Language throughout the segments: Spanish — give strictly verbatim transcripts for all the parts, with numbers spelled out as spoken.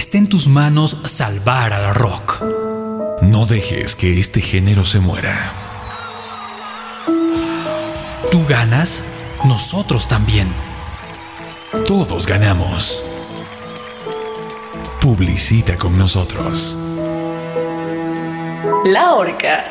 está en tus manos salvar al rock. No dejes que este género se muera. Tú ganas, nosotros también. Todos ganamos. Publicita con nosotros. La Horca.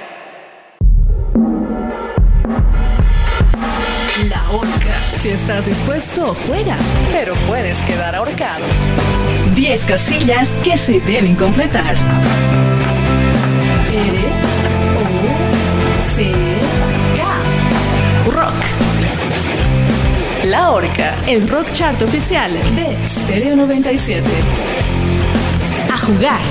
La Horca. Si estás dispuesto, juega. Pero puedes quedar ahorcado. diez casillas que se deben completar. R, O, C, K. Rock. La Horca, el rock chart oficial de Stereo noventa y siete. A jugar.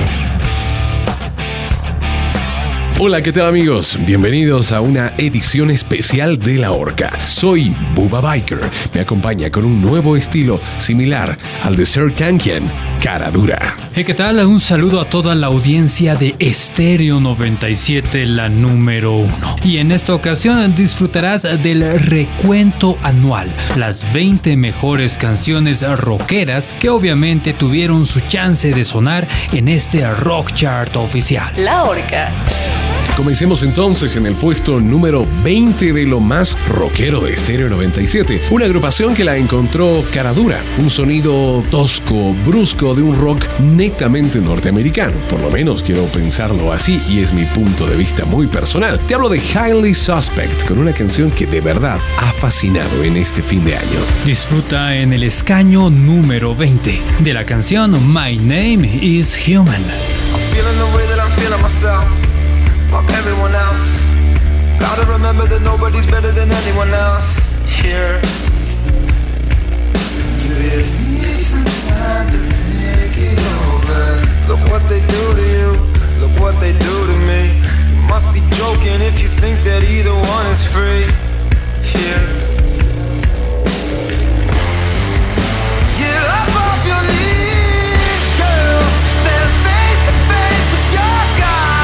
Hola, ¿qué tal amigos? Bienvenidos a una edición especial de La Horca. Soy Bubba Biker. Me acompaña con un nuevo estilo similar al de Sir Kankian, Cara Dura. Hey, ¿qué tal? Un saludo a toda la audiencia de Stereo noventa y siete, la número uno. Y en esta ocasión disfrutarás del recuento anual, las veinte mejores canciones rockeras que obviamente tuvieron su chance de sonar en este rock chart oficial. La Horca. Comencemos entonces en el puesto número veinte de lo más rockero de Stereo noventa y siete, una agrupación que la encontró cara dura, un sonido tosco, brusco de un rock netamente norteamericano, por lo menos quiero pensarlo así y es mi punto de vista muy personal. Te hablo de Highly Suspect, con una canción que de verdad ha fascinado en este fin de año. Disfruta en el escaño número veinte de la canción My Name is Human. I'm feeling the way that I'm feeling myself. Fuck everyone else. Gotta remember that nobody's better than anyone else here. You need some time to think it over. Look what they do to you. Look what they do to me. You must be joking if you think that either one is free here. Get up off your knees, girl. Stand face to face with your God.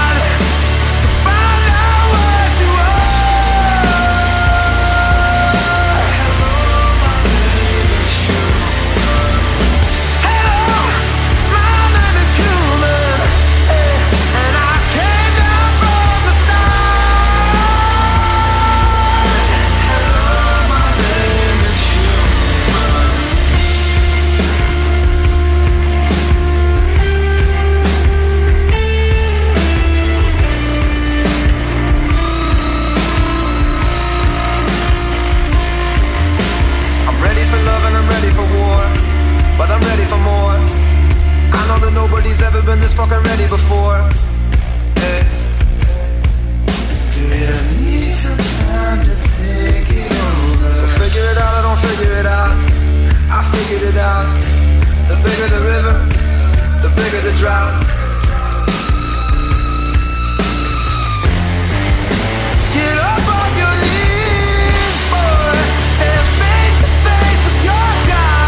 But I'm ready for more. I know that nobody's ever been this fucking ready before. Hey. Do you need some time to think it over? So figure it out or don't figure it out. I figured it out. The bigger the river, the bigger the drought. Get up off your knees, boy. Stand face to face with your God.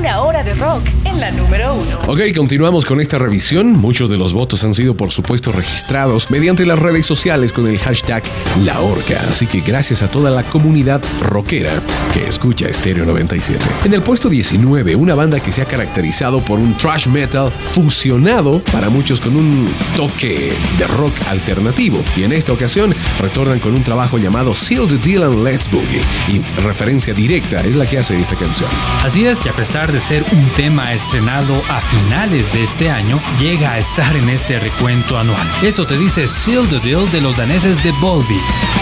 Una hora de rock en la número uno. Ok, continuamos con esta revisión. Muchos de los votos han sido, por supuesto, registrados mediante las redes sociales con el hashtag La Horca. Así que gracias a toda la comunidad rockera que escucha Estéreo noventa y siete. En el puesto diecinueve, una banda que se ha caracterizado por un thrash metal fusionado para muchos con un toque de rock alternativo. Y en esta ocasión retornan con un trabajo llamado Seal the Deal and Let's Boogie. Y referencia directa es la que hace esta canción. Así es, y a pesar de ser un tema estrenado a finales de este año, llega a estar en este recuento anual. Esto te dice Seal the Deal de los daneses de Volbeat.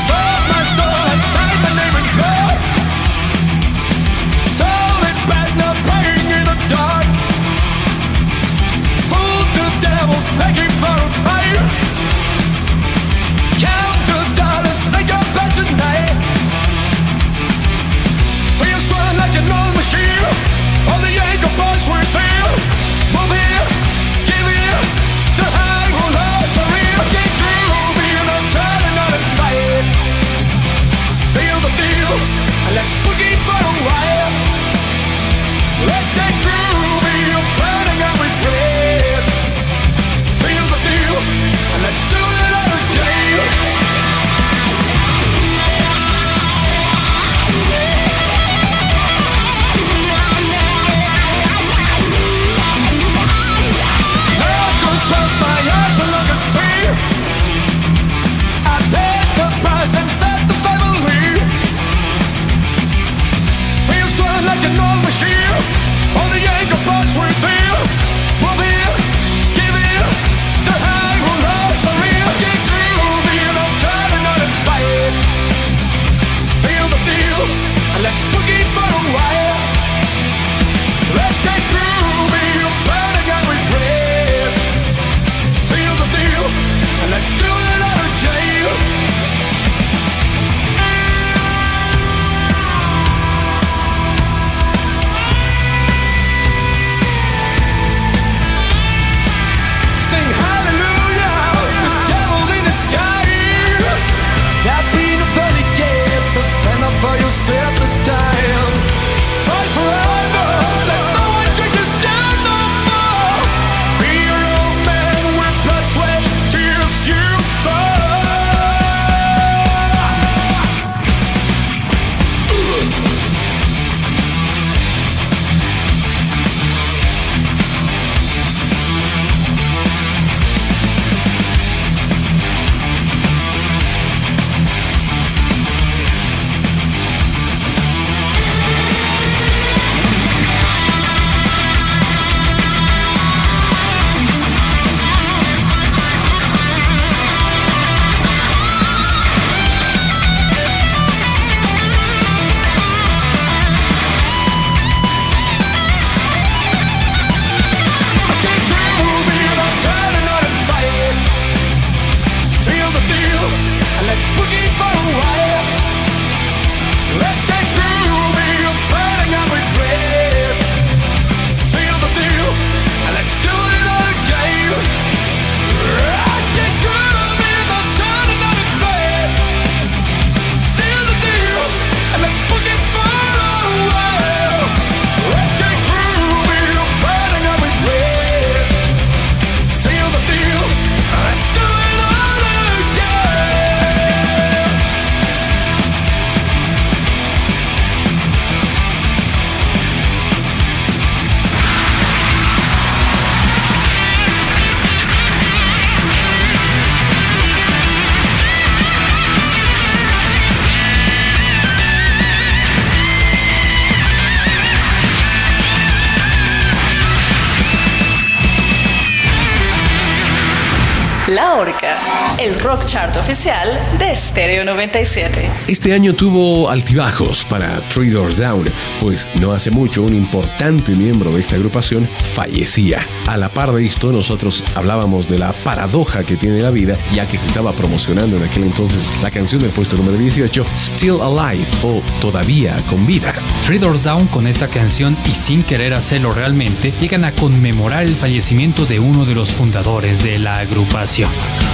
La Horca, el rock chart oficial de Estéreo noventa y siete. Este año tuvo altibajos para Three Doors Down, pues no hace mucho un importante miembro de esta agrupación fallecía. A la par de esto, nosotros hablábamos de la paradoja que tiene la vida, ya que se estaba promocionando en aquel entonces la canción del puesto número dieciocho, Still Alive, o Todavía con Vida. Three Doors Down, con esta canción y sin querer hacerlo realmente, llegan a conmemorar el fallecimiento de uno de los fundadores de la agrupación.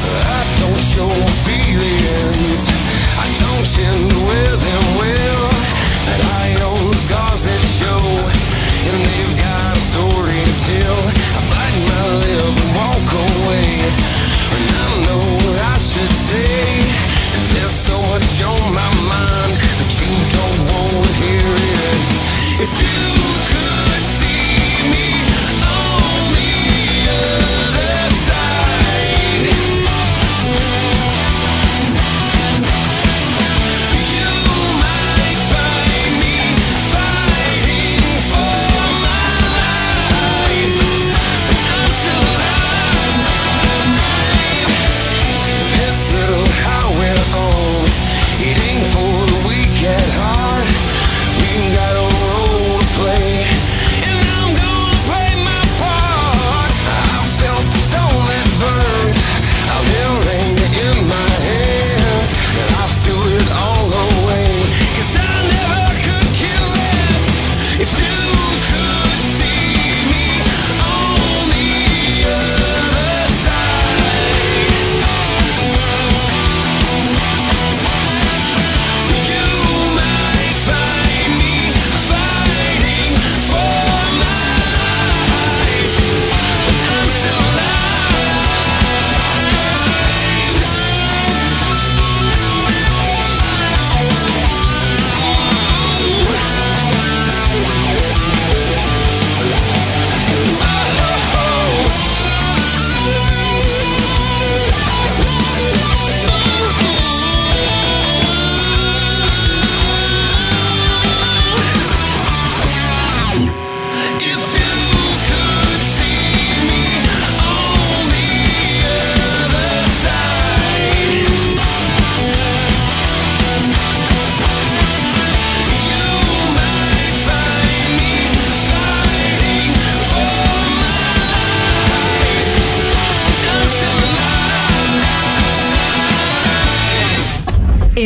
I don't show feelings, I don't end with them well, but I own scars that show, and they've got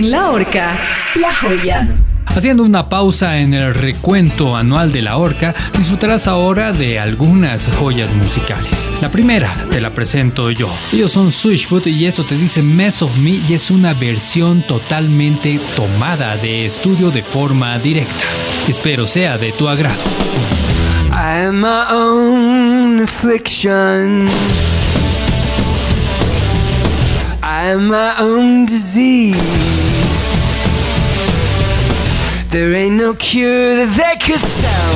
En La Horca, La Joya. Haciendo una pausa en el recuento anual de La Horca, disfrutarás ahora de algunas joyas musicales. La primera te la presento yo. Ellos son Switchfoot y esto te dice Mess of Me, y es una versión totalmente tomada de estudio de forma directa. Espero sea de tu agrado. I am my own affliction. I am my own disease. There ain't no cure that they could sell.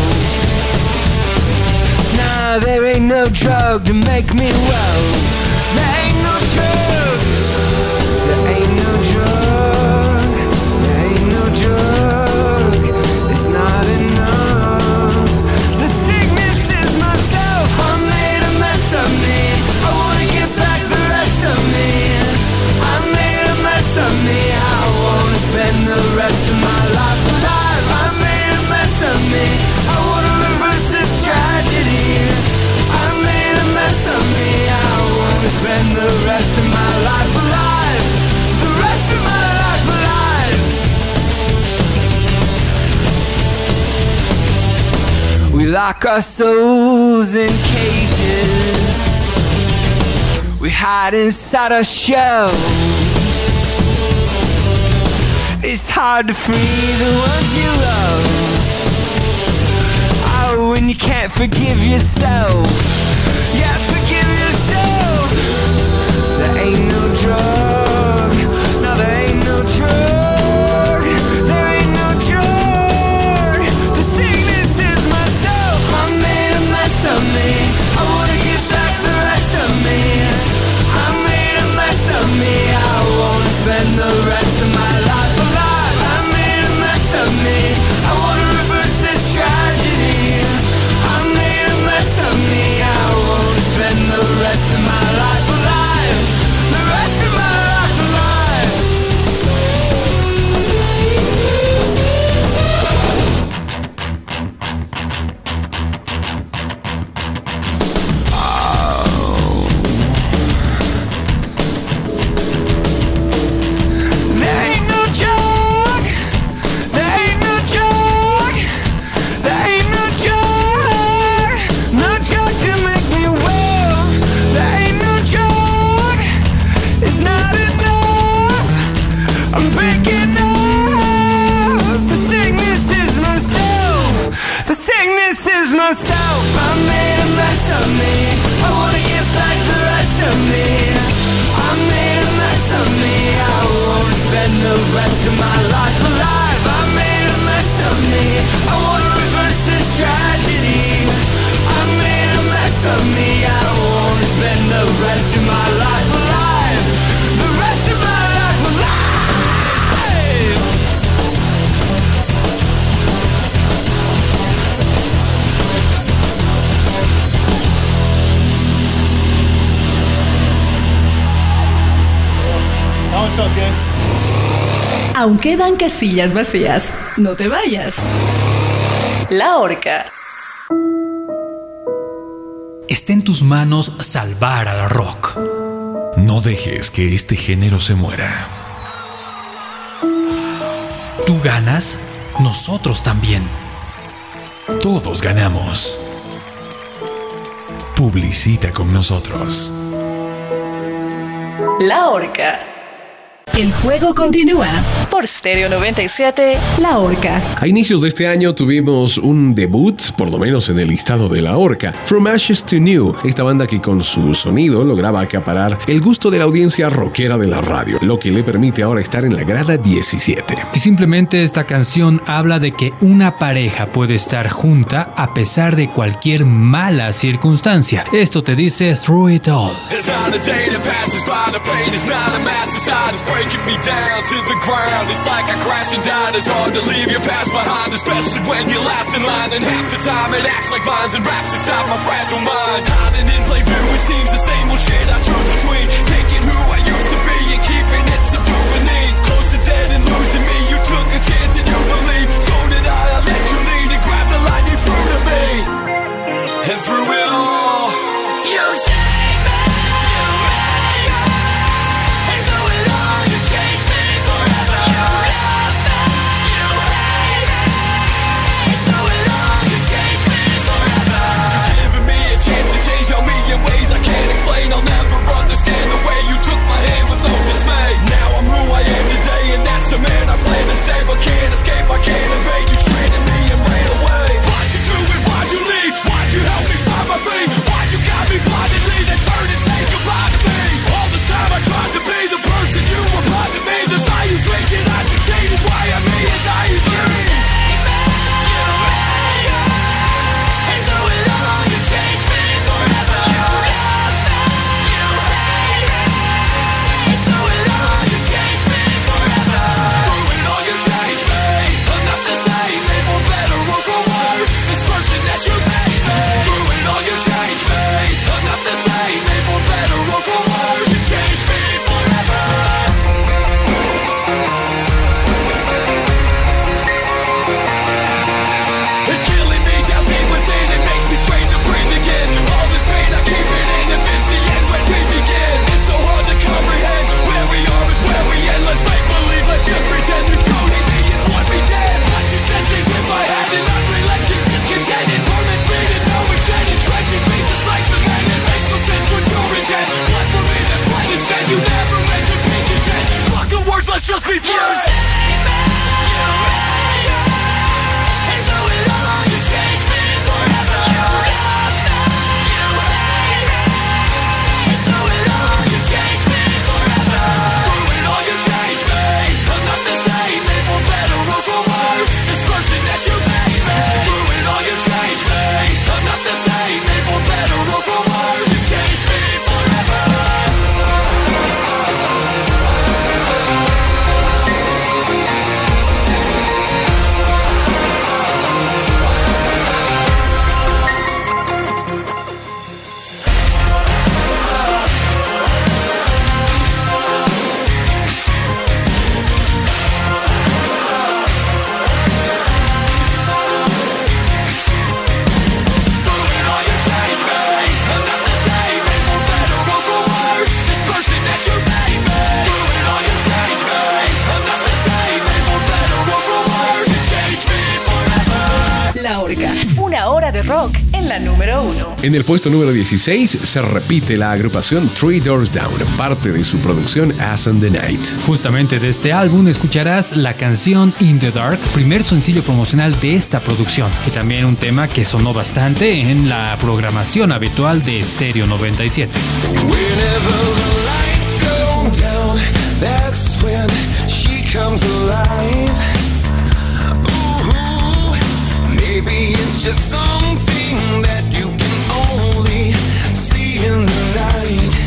Nah, there ain't no drug to make me well. There ain't no drug. There ain't no drug. There ain't no drug. It's not enough. The sickness is myself. I made a mess of me. I wanna get back the rest of me. I made a mess of me. I wanna spend the rest of my life alive. I made a mess of me. I wanna reverse this tragedy. I made a mess of me. I wanna spend the rest of my life alive. The rest of my life alive. We lock our souls in cages. We hide inside our shell. It's hard to free the ones you love. Oh, when you can't forgive yourself. Yeah, forgive yourself. There ain't no drug. No, there ain't no drug. There ain't no drug. The sickness is myself. I made a mess of me. I wanna get back the rest of me. I made a mess of me. I wanna spend the rest of my life alive. I made a mess of me. I wanna reverse this tragedy. I made a mess of me. I wanna spend the rest of my life alive. The rest of my life alive. There ain't no drug. There ain't no drug. There ain't no drug. No drug to make me well. There ain't no drug. It's not enough. I'm breaking up. The sickness is myself. The sickness is myself. I made a mess of me. I wanna get back the rest of me. I made a mess of me. I wanna spend the rest of my life alive. I made a mess of me. I wanna reverse this tragedy. I made a mess of me. I wanna spend the rest of my life alive. The rest of my life alive. Aún quedan casillas vacías. No te vayas. La Horca. Está en tus manos salvar al rock. No dejes que este género se muera. Tú ganas, nosotros también. Todos ganamos. Publicita con nosotros. La Horca. El juego continúa por Stereo noventa y siete, La Horca. A inicios de este año tuvimos un debut, por lo menos en el listado de La Horca, From Ashes to New, esta banda que con su sonido lograba acaparar el gusto de la audiencia rockera de la radio, lo que le permite ahora estar en la grada diecisiete. Y simplemente esta canción habla de que una pareja puede estar junta a pesar de cualquier mala circunstancia. Esto te dice Through It All. It's not a day that passes by, the pain is not a mass inside, it's breaking me down to the ground. It's like I crash and died, it's hard to leave your past behind, especially when you're last in line. And half the time it acts like vines and wraps inside my fragile mind. Hiding in plain view, it seems the same old shit I choose between taking who I used to be and keeping it subdued beneath. Close to dead and losing me, you took a chance and you believe. So did I, I let you lead and grab the light you threw to me. And through it all, you saved me, you made me. And through it all, you changed me forever. hora de rock en la número uno. En el puesto número dieciséis se repite la agrupación Three Doors Down, parte de su producción As in the Night. Justamente de este álbum escucharás la canción In the Dark, primer sencillo promocional de esta producción, y también un tema que sonó bastante en la programación habitual de Stereo noventa y siete. That's when she comes alive. Ooh, maybe it's just something that you can only see in the light.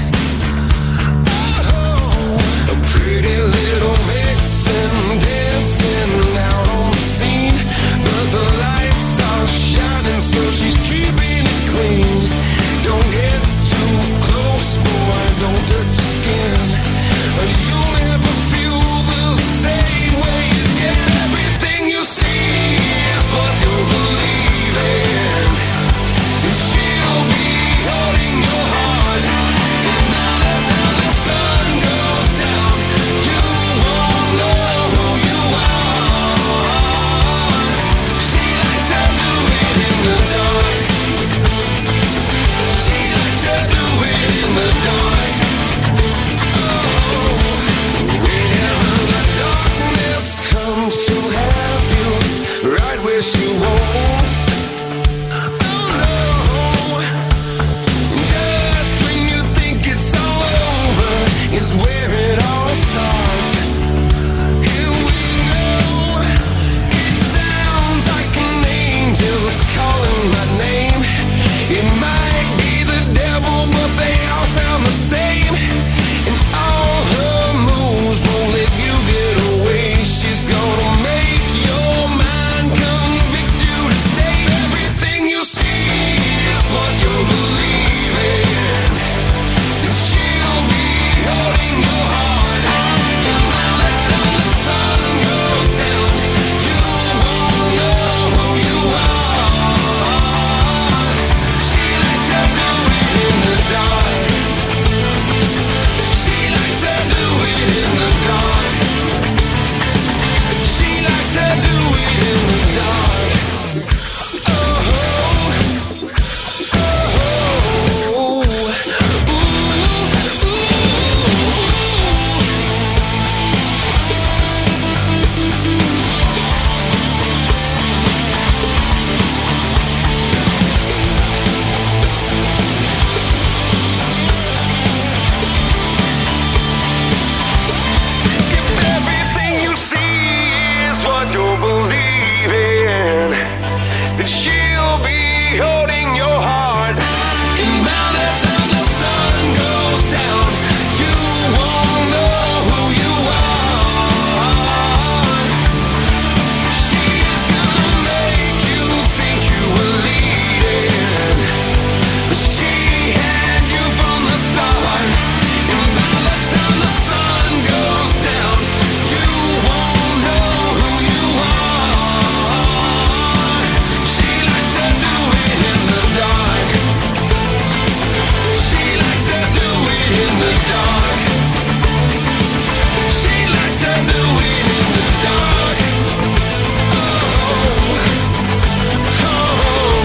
Oh, a pretty little vixen dancing out on the scene, but the lights are shining, so she's keeping it clean. Don't get too close, boy, don't touch your skin. You'll never feel the same way again. Everything you see is what you believe in. And she'll be holding your heart. And now that's how the sun goes down. You won't know who you are. She likes to do it in the dark. She likes to do it in the dark. She'll have you right where she wants. Oh no, just when you think it's all over is where it all starts. Here we go. It sounds like an angel's calling my name. It might be the devil, but they all sound the same. And all her moves won't let you get away. She's gonna make your mind convict you to stay. Everything you see is what you believe in. And she'll be holding your heart. And now that's how the sun goes down. You won't know who you are. She likes to do it in the dark. She likes to do it in the dark. She likes to do it in the dark. Oh, oh, oh, ooh, ooh. If everything you see is what you believe in, then she'll be holding your heart. And now that's how the sun goes down. You won't know who you are. She's gonna make you think you were leading, but she had you from the start. And now that's how the sun goes down. You won't know who you are. She likes to do it in the dark. She likes to do it in the dark. She likes to do it in the dark. Oh, oh.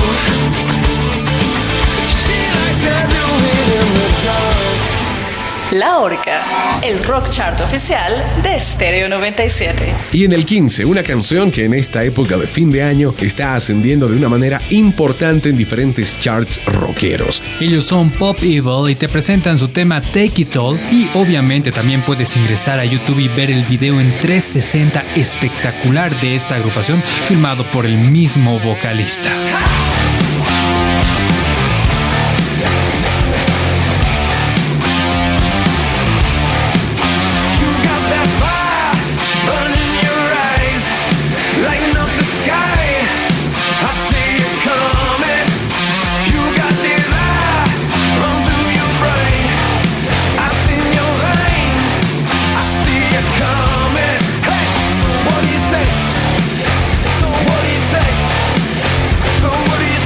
She likes to do it in the dark. La Horca, el rock chart oficial de Stereo noventa y siete. Y en el quince, una canción que en esta época de fin de año está ascendiendo de una manera importante en diferentes charts rockeros. Ellos son Pop Evil y te presentan su tema Take It All, y obviamente también puedes ingresar a YouTube y ver el video en trescientos sesenta espectacular de esta agrupación, filmado por el mismo vocalista. You got that fire burning your eyes, lighting up the sky. I see it coming. You got desire run through your brain. I see your veins. I see it coming. Hey, so what do you say? So what do you say? So what do you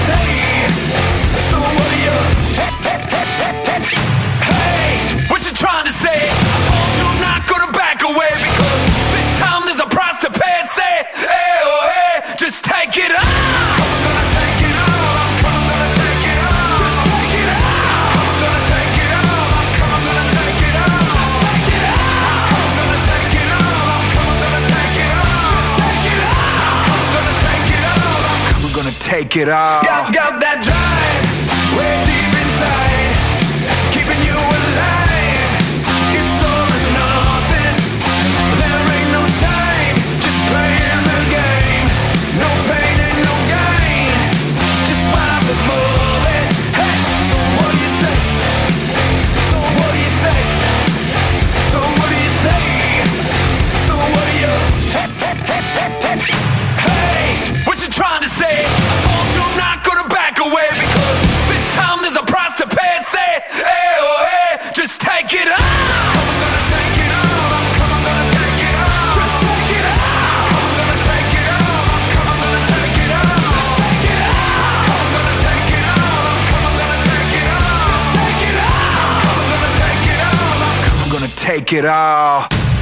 take it all. Got, got that drive way deep inside, keeping you alive. It's all or nothing. There ain't no sign, just playing the game. No pain and no gain, just wild the bullet. Hey, so what do you say? So what do you say? So what do you say? So what do you? Hey, hey, hey, hey, hey. Hey, what you trying to say? I told you I'm not gonna back away because this time there's a price to pay. Say, hey, oh, hey, just take it all. Come on, gonna take it all. I'm come on, gonna take it all. Just take it all. Come on, gonna take it all. I'm come on, gonna take it all. Just take it all. Come on, gonna take it all. I'm come on, gonna take it all. Just take it all. Come on, gonna take it all. I'm come on, gonna take it all.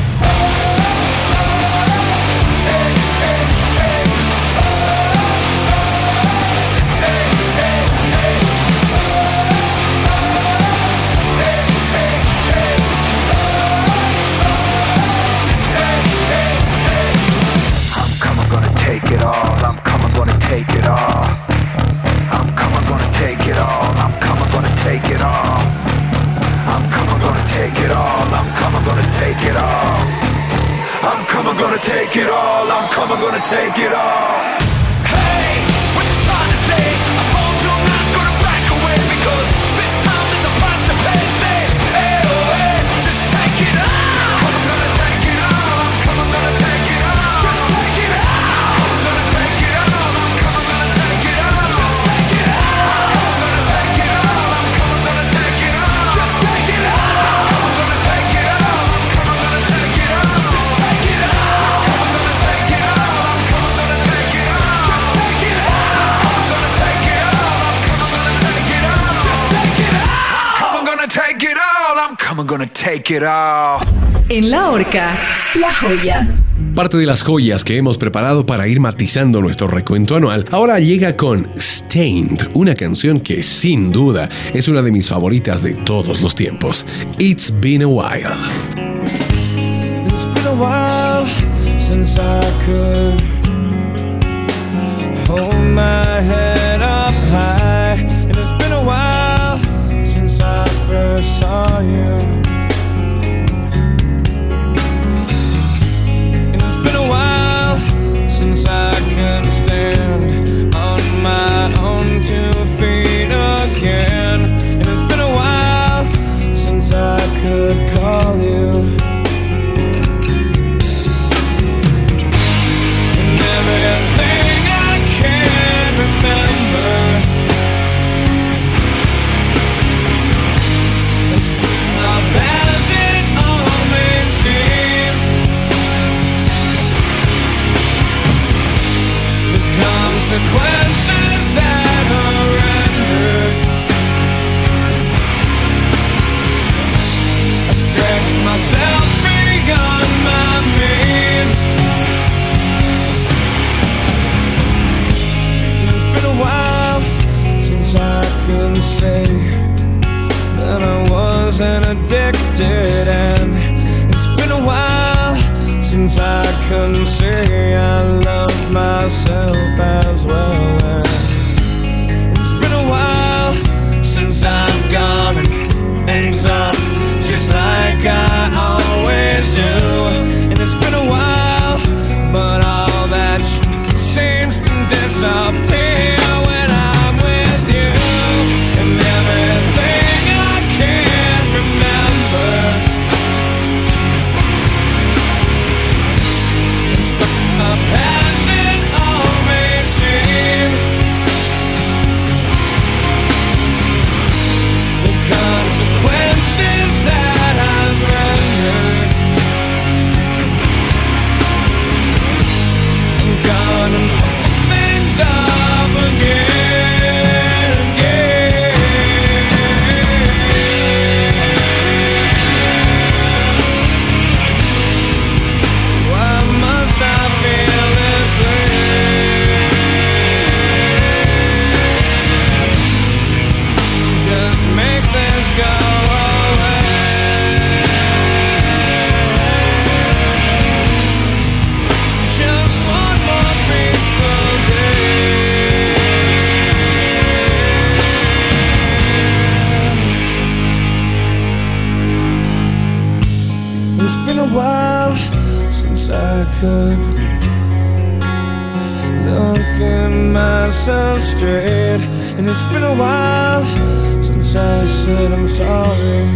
take it all, I'm coming, gonna take it all. I'm coming, gonna take it all, I'm coming, gonna take it all. I'm coming, gonna take it all, I'm coming, gonna take it all. I'm coming, gonna take it all, I'm coming, gonna take it all. Hey, what you trying to say? I told you I'm not gonna back away because this time there's a price to pay. Say, hey, oh, hey, just take it all. I'm gonna take it all, I'm coming, gonna take it all. Just take it all. I'm gonna take it all, I'm coming, gonna take it all. Just take it all. I'm gonna take it all, I'm coming, gonna take it all. Just take it all. I'm gonna take it all, I'm coming, gonna take it all. Just take it all. I'm gonna take it all, I'm coming, gonna take it all. Just take it all. I'm gonna take it all, I'm coming, gonna take it all. Just take it all. I'm gonna take it all, I'm coming, gonna take it all. En La Horca, La Joya. Parte de las joyas que hemos preparado para ir matizando nuestro recuento anual ahora llega con Stained, una canción que sin duda es una de mis favoritas de todos los tiempos. It's been a while. It's been a while since I could hold my head up high, and it's been a while since I first saw you. It's been a while since I can stand on my own two feet again, and it's been a while since I could call you. And everything I can remember, it's not as it all may seem. Consequences that are rendered, I stretched myself beyond my means. It's been a while since I can say that I wasn't addicted, and it's been a while since I can say I love myself as well. And it's been a while since I've gone and things up just like I always do. And it's been a while, but all that shit seems to disappear when I'm with you. And everything I can't remember, a passion all may seem. could look at myself straight. And it's been a while since I said I'm sorry.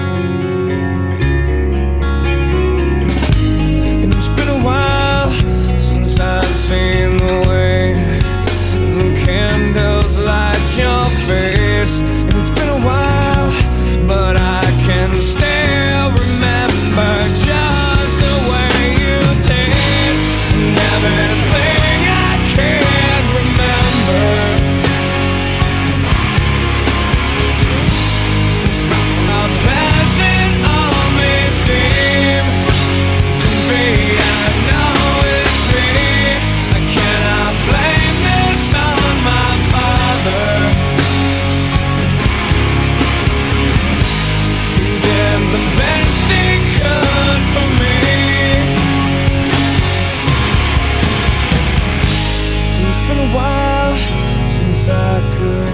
And it's been a while since I've seen the way the candles light your face. And it's been a while, but I can still remember just the way you taste and everything I can't remember. It's how passing all may seem to be. I know it's me. I cannot blame this on my father. The best he could for me. It's been a while since I could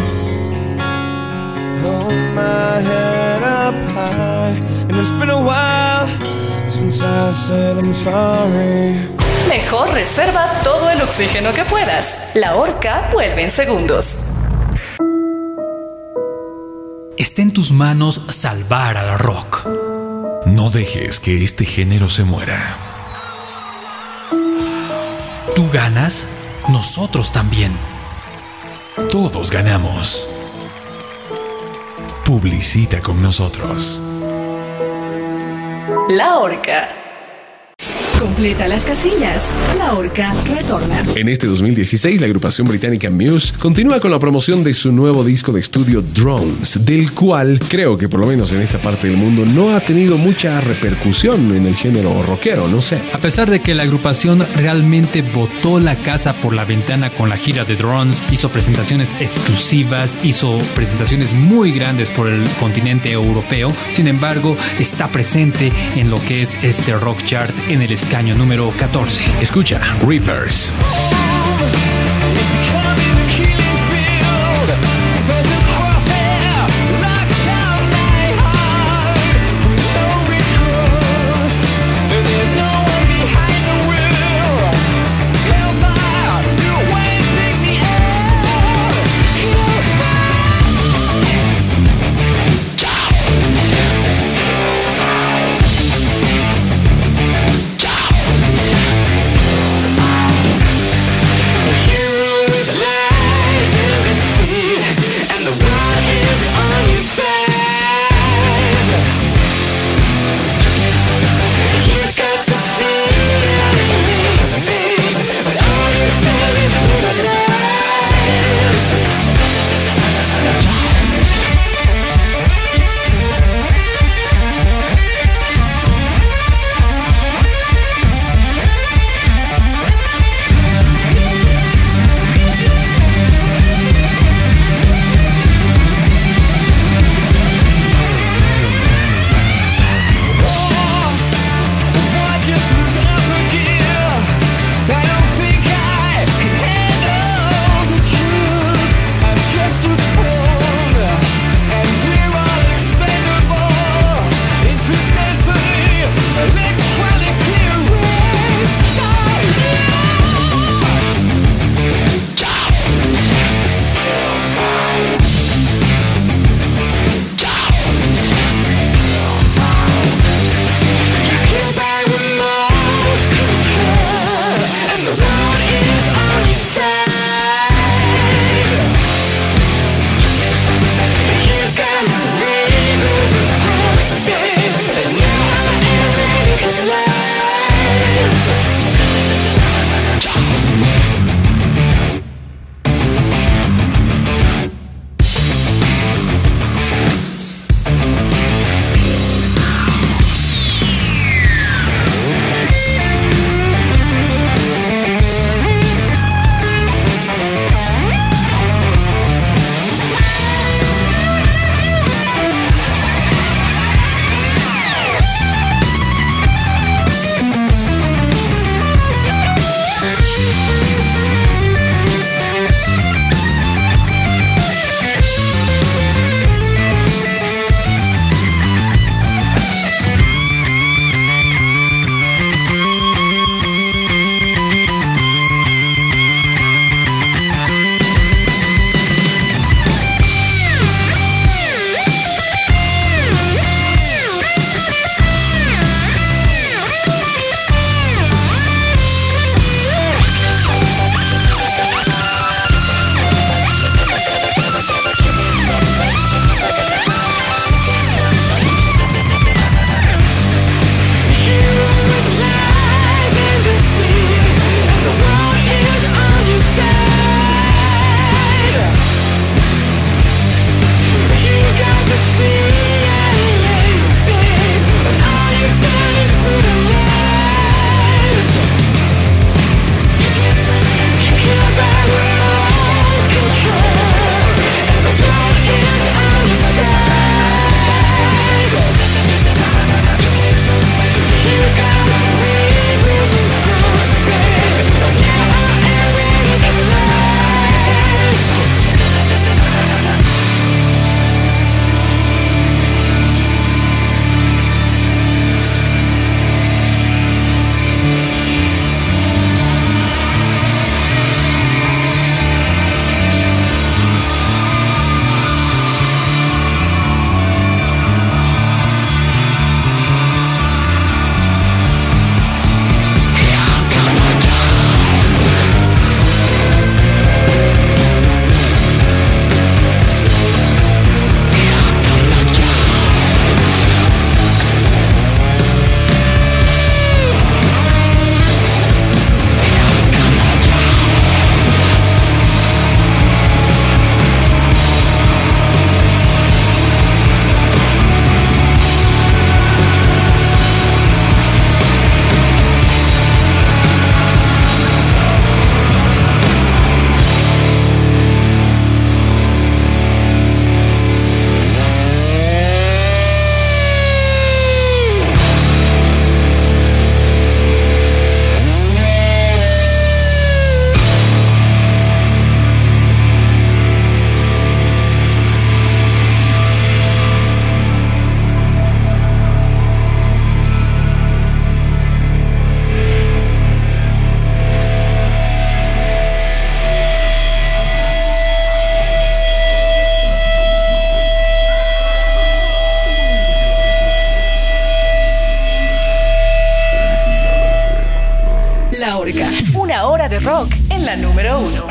hold my head up high. And it's been a while since I said I'm sorry. Mejor reserva todo el oxígeno que puedas. La Orca vuelve en segundos. Está en tus manos salvar al rock. No dejes que este género se muera. Tú ganas, nosotros también. Todos ganamos. Publicita con nosotros. La Orca. Completa las casillas. La Orca retorna. En este dos mil dieciséis, la agrupación británica Muse continúa con la promoción de su nuevo disco de estudio Drones, del cual creo que por lo menos en esta parte del mundo no ha tenido mucha repercusión en el género rockero, no sé. A pesar de que la agrupación realmente botó la casa por la ventana con la gira de Drones, hizo presentaciones exclusivas, hizo presentaciones muy grandes por el continente europeo, sin embargo, está presente en lo que es este rock chart en el escaño número catorce. Escucha Reapers.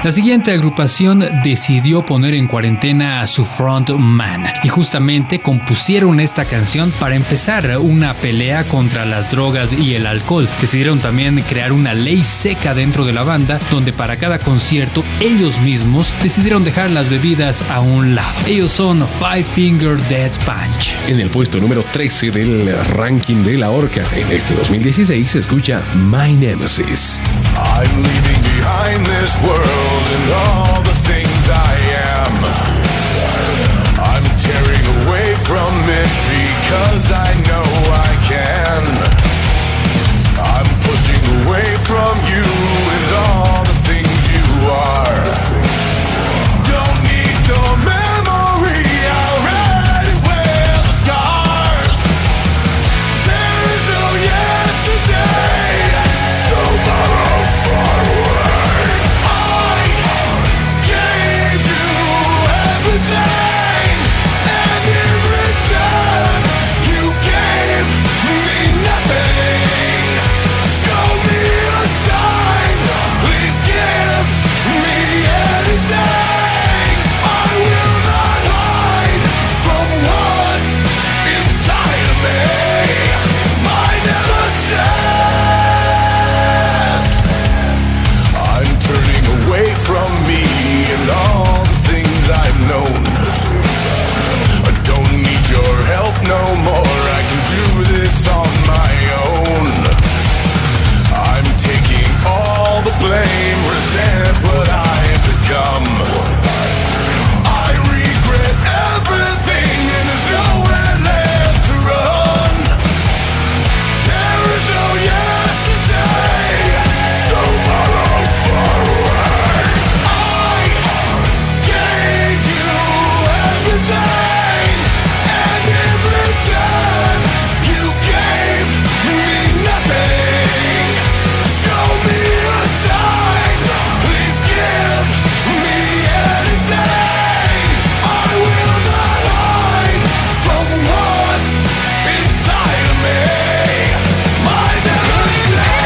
La siguiente agrupación decidió poner en cuarentena a su frontman y justamente compusieron esta canción para empezar una pelea contra las drogas y el alcohol. Decidieron también crear una ley seca dentro de la banda donde para cada concierto ellos mismos decidieron dejar las bebidas a un lado. Ellos son Five Finger Death Punch. En el puesto número trece del ranking de La Horca en este dos mil dieciséis se escucha My Nemesis. I'm leaving behind this world and all the things I am. I'm tearing away from it because I know I can. I'm pushing away from you and all the things you are. Don't need the memory, I already wear the scars. There is no yesterday, tomorrow forward. I gave you everything, and in return you gave me nothing. Show me a sign, please give me anything. I will not hide from what's inside of me. My nemesis. I'm turning away from me and all the things I've known. I don't need your help no more. I can do this on my own. I'm taking all the blame, resent what I've become. I regret everything and there's nowhere left to run. There is no yesterday, tomorrow forward. I gave you everything, and in return you gave me nothing. Show me a sign, please give me anything. I will not hide from what's inside of me. My nemesis.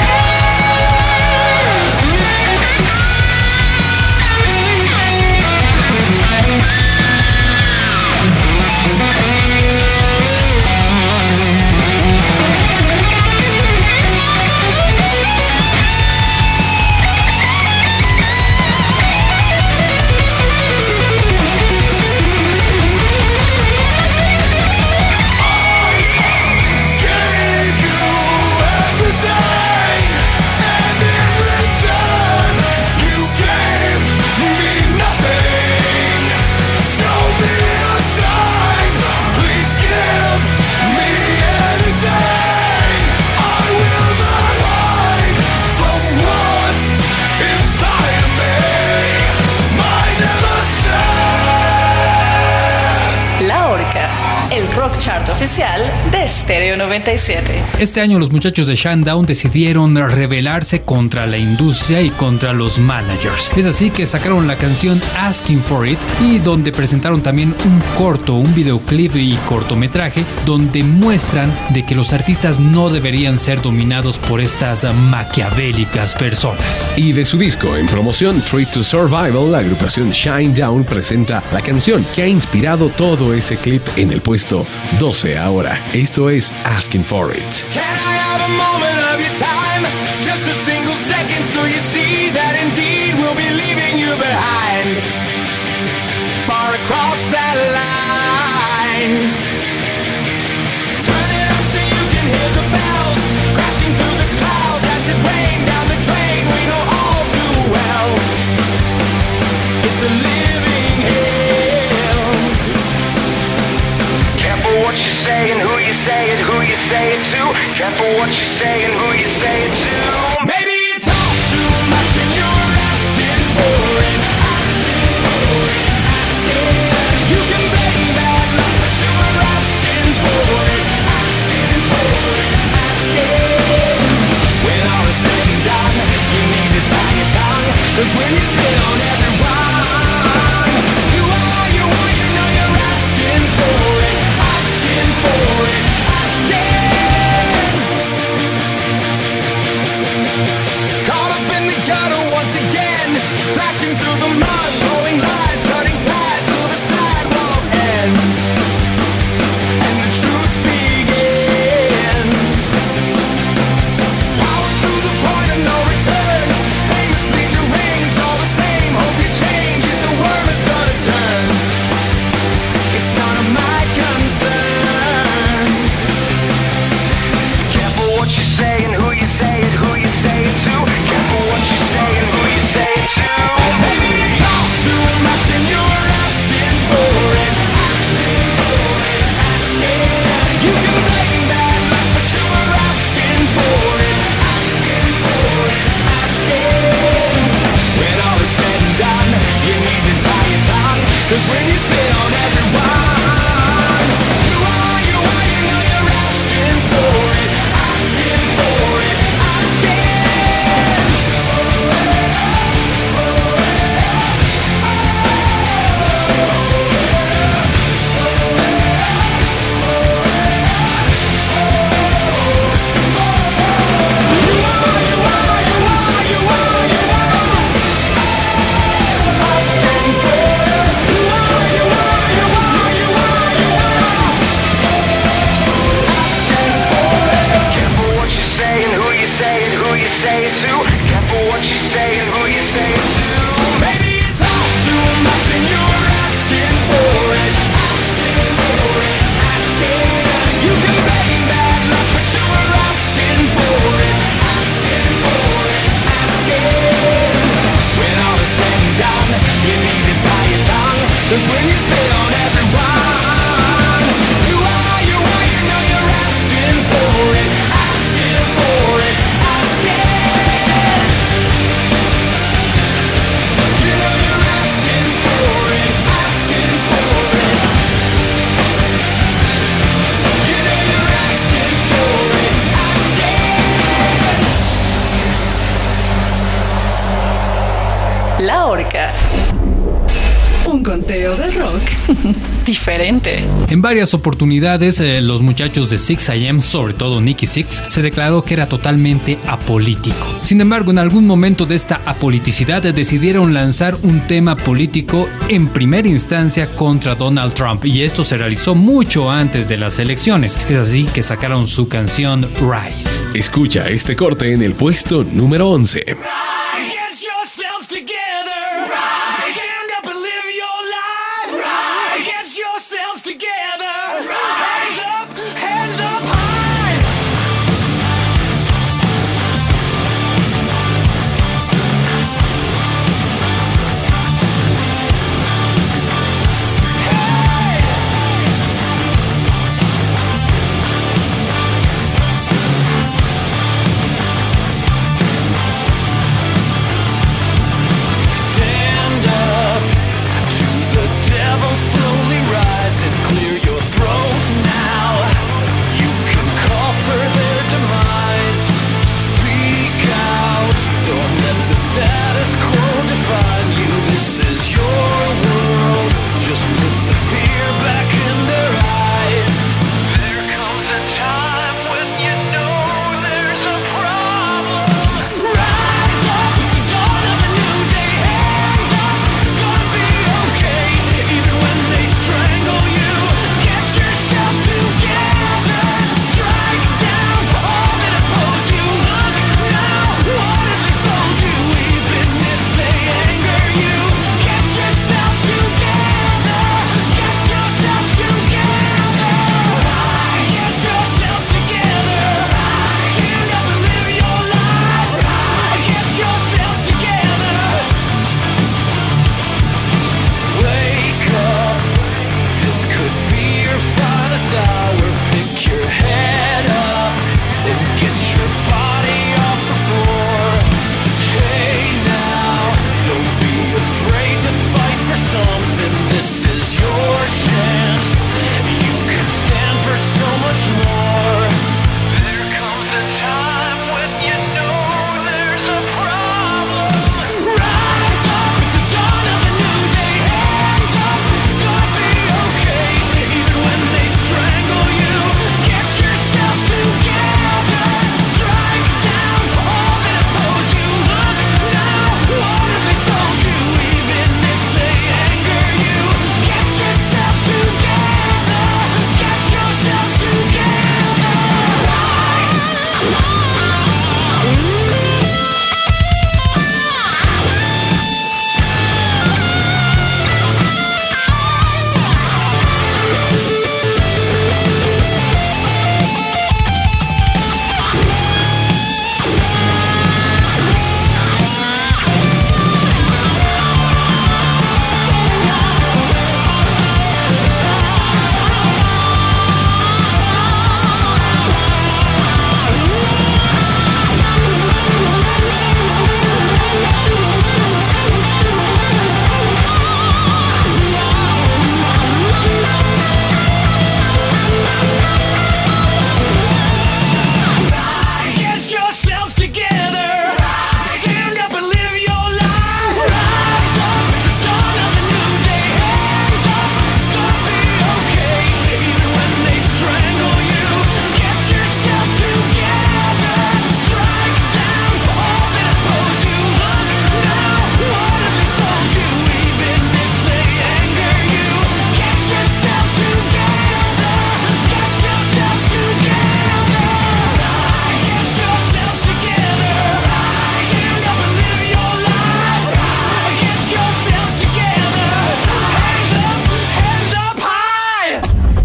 Gave you everything, and in return you gave me nothing. Show me a sign, please give me anything. I will not hide from what's inside of me. My nemesis. La Horca, el rock chart oficial de Stereo noventa y siete. Este año los muchachos de Shinedown decidieron rebelarse contra la industria y contra los managers. Es así que sacaron la canción Asking For It y donde presentaron también un corto, un videoclip y cortometraje donde muestran de que los artistas no deberían ser dominados por estas maquiavélicas personas. Y de su disco en promoción Treat to Survival, la agrupación Shinedown presenta la canción que ha inspirado todo ese clip en el puesto doce ahora. Esto es Asking For It. Can I have a moment of your time? Just a single second so you see that indeed we'll be leaving you behind. Far across that line. Turn it up so you can hear the bells crashing through the clouds as it rained down the drain. We know all too well it's a living hell. Careful what you say and who you say it, who you say it to. Careful what you say and who you say it to. Maybe you talk too much and you're asking for it. Asking for it, asking. You can blame bad luck, but you were asking for it. Asking for it, asking. When all is said and done, you need to tie your tongue. Cause when you spit on everyone, you are, you are, you know you're asking for it. Asking for it, asking. when you spit on everyone. You are, you are, you know you're asking for it, asking for it, asking. Say it to. Careful what you say and who you say it to. Maybe you talk too much and you're asking for it, asking for it, asking. You can blame bad luck, but you're asking for it, asking for it, asking. When all is said and done, you need to tie your tongue, 'cause when you spit on everyone, you are, you are, you know you're asking for it, asking for it, asking. La Horca. Un conteo de rock diferente. En varias oportunidades, eh, los muchachos de six a m, sobre todo Nicky Six, se declaró que era totalmente apolítico. Sin embargo, en algún momento de esta apoliticidad decidieron lanzar un tema político en primera instancia contra Donald Trump, y esto se realizó mucho antes de las elecciones. Es así que sacaron su canción Rise. Escucha este corte en el puesto número once.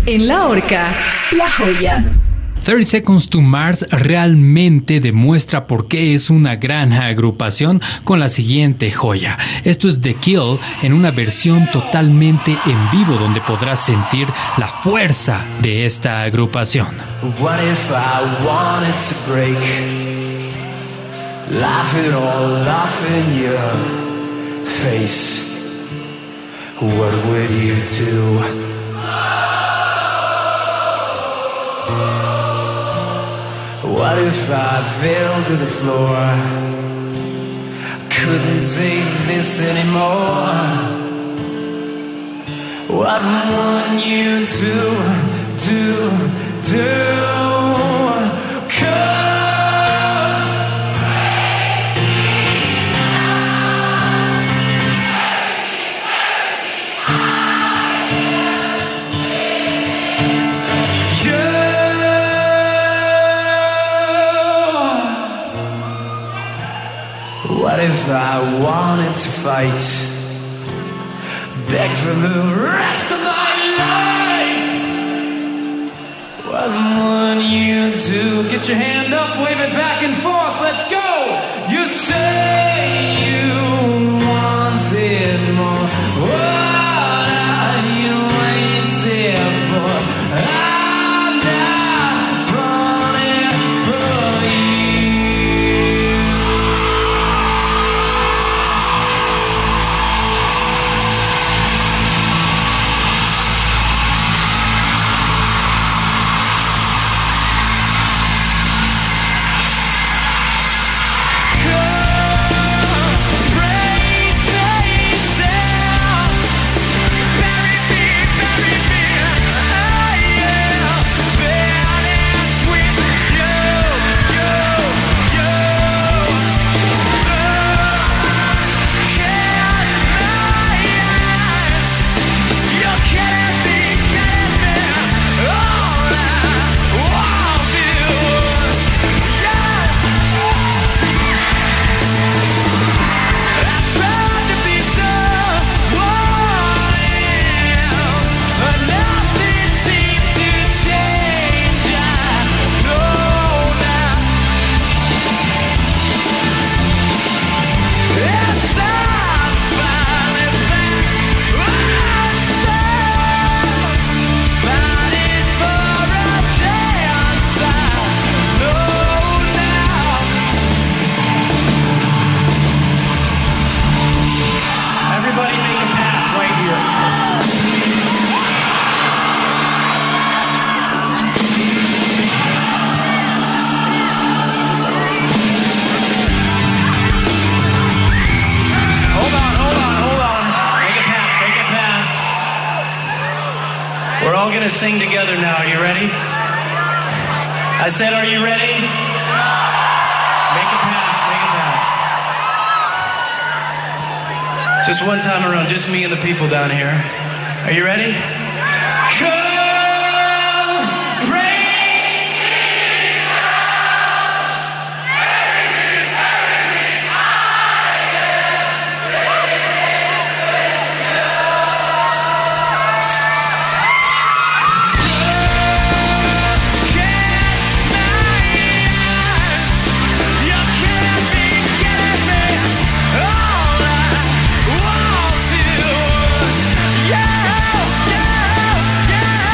En la horca, la joya. thirty Seconds to Mars realmente demuestra por qué es una gran agrupación con la siguiente joya. Esto es The Kill en una versión totalmente en vivo donde podrás sentir la fuerza de esta agrupación. What if I wanted to break? Laugh it all off in your face. What would you do? What if I fell to the floor? Couldn't take this anymore. What would you do, do, do? Come. What if I wanted to fight? Beg for the rest of my life. What would you do? Get your hand up, wave it back and forth, let's go! You say you wanted more. What are you waiting for? I'm not running for you. Sing together now. Are you ready? I said, are you ready? Make a path, make a path. Just one time around, just me and the people down here. Are you ready? Come! Yeah, yeah, yeah.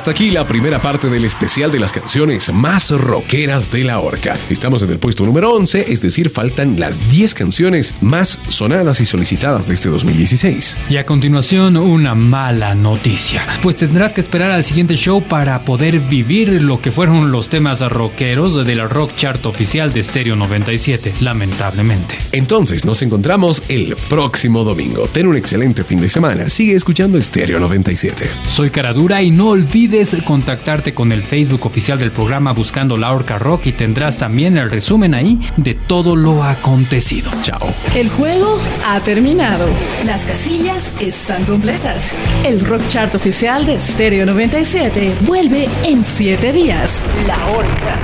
hasta aquí la primera parte del especial de las canciones más rockeras de La Horca. Estamos en el puesto número once, es decir, faltan las diez canciones más sonadas y solicitadas de este dos mil dieciséis. Y a continuación, una mala noticia, pues tendrás que esperar al siguiente show para poder vivir lo que fueron los temas rockeros del Rock Chart oficial de Stereo noventa y siete, lamentablemente. Entonces nos encontramos el próximo domingo. Ten un excelente fin de semana. Sigue escuchando Stereo noventa y siete. Soy Caradura y no olvides contactarte con el Facebook oficial del programa buscando La Horca Rock y tendrás también el resumen ahí de todo lo acontecido. Chao. El juego ha terminado. Las casillas están completas. El Rock Chart oficial de Stereo noventa y siete vuelve en siete días. La Horca.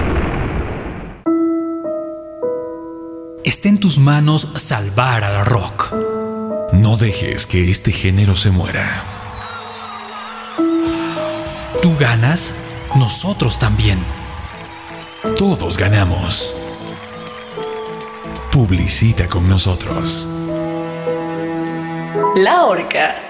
Está en tus manos salvar al rock. No dejes que este género se muera. Tú ganas, nosotros también. Todos ganamos. Publicita con nosotros. La Horca.